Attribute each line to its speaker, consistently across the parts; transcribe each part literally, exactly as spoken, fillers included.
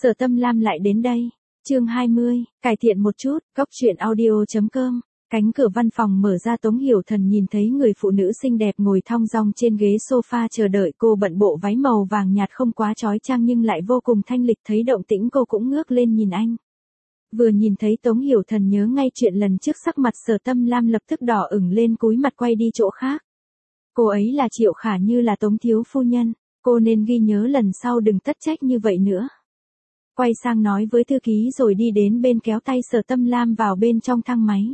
Speaker 1: Sở Tâm Lam lại đến đây. Chương hai mươi, cải thiện một chút, góc truyện audio chấm com. Cánh cửa văn phòng mở ra, Tống Hiểu Thần nhìn thấy người phụ nữ xinh đẹp ngồi thong dong trên ghế sofa chờ đợi cô, bận bộ váy màu vàng nhạt không quá chói chang nhưng lại vô cùng thanh lịch. Thấy động tĩnh cô cũng ngước lên nhìn anh. Vừa nhìn thấy Tống Hiểu Thần nhớ ngay chuyện lần trước, sắc mặt Sở Tâm Lam lập tức đỏ ửng lên, cúi mặt quay đi chỗ khác. Cô ấy là Triệu Khả Như, là Tống thiếu phu nhân, cô nên ghi nhớ lần sau đừng tất trách như vậy nữa. Quay sang nói với thư ký rồi đi đến bên kéo tay Sở Tâm Lam vào bên trong thang máy.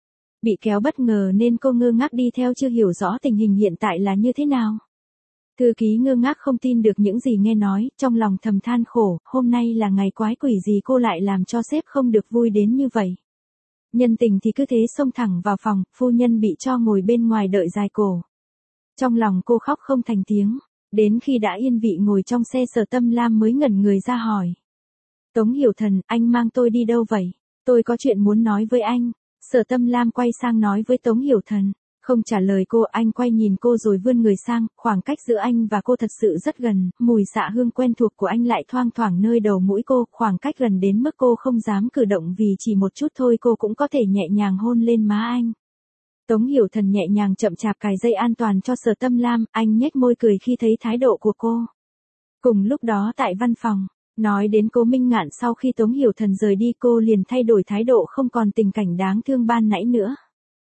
Speaker 1: Bị kéo bất ngờ nên cô ngơ ngác đi theo, chưa hiểu rõ tình hình hiện tại là như thế nào. Thư ký ngơ ngác không tin được những gì nghe nói, trong lòng thầm than khổ, hôm nay là ngày quái quỷ gì cô lại làm cho sếp không được vui đến như vậy. Nhân tình thì cứ thế xông thẳng vào phòng, phu nhân bị cho ngồi bên ngoài đợi dài cổ. Trong lòng cô khóc không thành tiếng, đến khi đã yên vị ngồi trong xe, Sở Tâm Lam mới ngẩn người ra hỏi. Tống Hiểu Thần, anh mang tôi đi đâu vậy? Tôi có chuyện muốn nói với anh. Sở Tâm Lam quay sang nói với Tống Hiểu Thần. Không trả lời cô, anh quay nhìn cô rồi vươn người sang, khoảng cách giữa anh và cô thật sự rất gần, mùi xạ hương quen thuộc của anh lại thoang thoảng nơi đầu mũi cô, khoảng cách gần đến mức cô không dám cử động vì chỉ một chút thôi cô cũng có thể nhẹ nhàng hôn lên má anh. Tống Hiểu Thần nhẹ nhàng chậm chạp cài dây an toàn cho Sở Tâm Lam, anh nhếch môi cười khi thấy thái độ của cô. Cùng lúc đó tại văn phòng, nói đến Cố Minh Ngạn, sau khi Tống Hiểu Thần rời đi cô liền thay đổi thái độ, không còn tình cảnh đáng thương ban nãy nữa.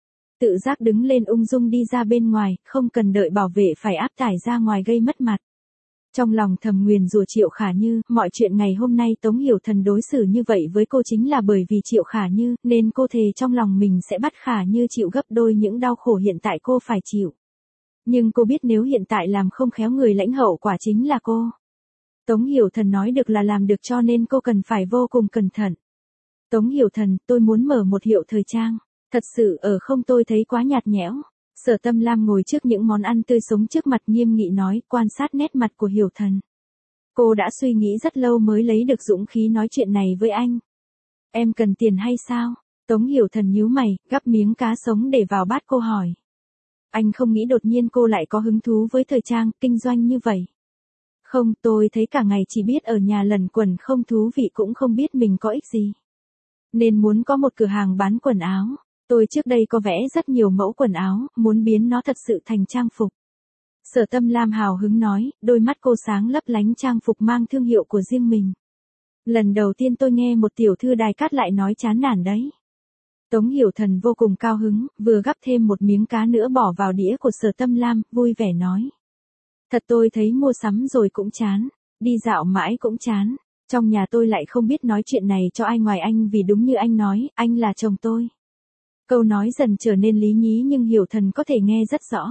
Speaker 1: Tự giác đứng lên ung dung đi ra bên ngoài, không cần đợi bảo vệ phải áp tải ra ngoài gây mất mặt. Trong lòng thầm nguyền rủa Triệu Khả Như, mọi chuyện ngày hôm nay Tống Hiểu Thần đối xử như vậy với cô chính là bởi vì Triệu Khả Như, nên cô thề trong lòng mình sẽ bắt Khả Như chịu gấp đôi những đau khổ hiện tại cô phải chịu. Nhưng cô biết nếu hiện tại làm không khéo người lãnh hậu quả chính là cô. Tống Hiểu Thần nói được là làm được, cho nên cô cần phải vô cùng cẩn thận. Tống Hiểu Thần, tôi muốn mở một hiệu thời trang. Thật sự ở không, tôi thấy quá nhạt nhẽo. Sở Tâm Lam ngồi trước những món ăn tươi sống trước mặt nghiêm nghị nói, quan sát nét mặt của Hiểu Thần. Cô đã suy nghĩ rất lâu mới lấy được dũng khí nói chuyện này với anh. Em cần tiền hay sao? Tống Hiểu Thần nhíu mày, gắp miếng cá sống để vào bát cô hỏi. Anh không nghĩ đột nhiên cô lại có hứng thú với thời trang, kinh doanh như vậy. Không, tôi thấy cả ngày chỉ biết ở nhà lẩn quẩn không thú vị, cũng không biết mình có ích gì. Nên muốn có một cửa hàng bán quần áo. Tôi trước đây có vẽ rất nhiều mẫu quần áo, muốn biến nó thật sự thành trang phục. Sở Tâm Lam hào hứng nói, đôi mắt cô sáng lấp lánh, trang phục mang thương hiệu của riêng mình. Lần đầu tiên tôi nghe một tiểu thư đài cát lại nói chán nản đấy. Tống Hiểu Thần vô cùng cao hứng, vừa gắp thêm một miếng cá nữa bỏ vào đĩa của Sở Tâm Lam, vui vẻ nói. Thật, tôi thấy mua sắm rồi cũng chán, đi dạo mãi cũng chán, trong nhà tôi lại không biết nói chuyện này cho ai ngoài anh, vì đúng như anh nói, anh là chồng tôi. Câu nói dần trở nên lý nhí nhưng Hiểu Thần có thể nghe rất rõ.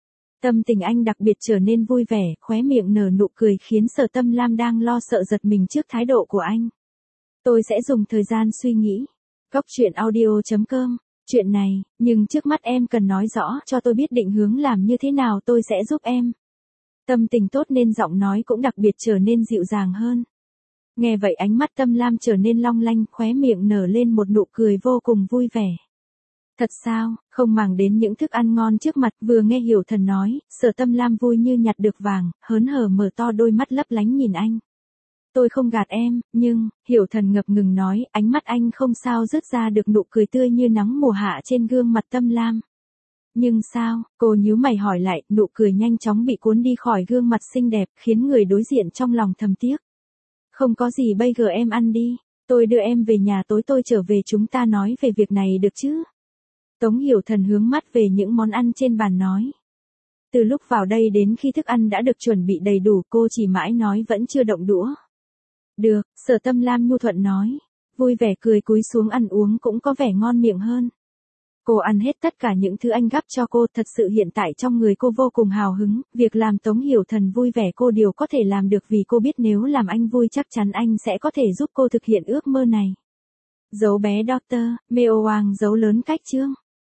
Speaker 1: Tâm tình anh đặc biệt trở nên vui vẻ, khóe miệng nở nụ cười khiến Sở Tâm Lam đang lo sợ giật mình trước thái độ của anh. Tôi sẽ dùng thời gian suy nghĩ. Góc truyện audio chấm com. Chuyện này, nhưng trước mắt em cần nói rõ cho tôi biết định hướng làm như thế nào, tôi sẽ giúp em. Tâm tình tốt nên giọng nói cũng đặc biệt trở nên dịu dàng hơn. Nghe vậy ánh mắt Tâm Lam trở nên long lanh, khóe miệng nở lên một nụ cười vô cùng vui vẻ. Thật sao? Không màng đến những thức ăn ngon trước mặt, vừa nghe Hiểu Thần nói, Sở Tâm Lam vui như nhặt được vàng, hớn hở mở to đôi mắt lấp lánh nhìn anh. Tôi không gạt em, nhưng, Hiểu Thần ngập ngừng nói, ánh mắt anh không sao dứt ra được nụ cười tươi như nắng mùa hạ trên gương mặt Tâm Lam. Nhưng sao? Cô nhíu mày hỏi lại, nụ cười nhanh chóng bị cuốn đi khỏi gương mặt xinh đẹp, khiến người đối diện trong lòng thầm tiếc. Không có gì, bây giờ em ăn đi, tôi đưa em về nhà, tối tôi trở về chúng ta nói về việc này được chứ? Tống Hiểu Thần hướng mắt về những món ăn trên bàn nói. Từ lúc vào đây đến khi thức ăn đã được chuẩn bị đầy đủ, cô chỉ mãi nói vẫn chưa động đũa. Được, Sở Tâm Lam nhu thuận nói, vui vẻ cười cúi xuống ăn uống cũng có vẻ ngon miệng hơn. Cô ăn hết tất cả những thứ anh gắp cho cô, thật sự hiện tại trong người cô vô cùng hào hứng, việc làm Tống Hiểu Thần vui vẻ cô điều có thể làm được, vì cô biết nếu làm anh vui chắc chắn anh sẽ có thể giúp cô thực hiện ước mơ này. Dấu bé Doctor, Meo Wang dấu lớn cách chương.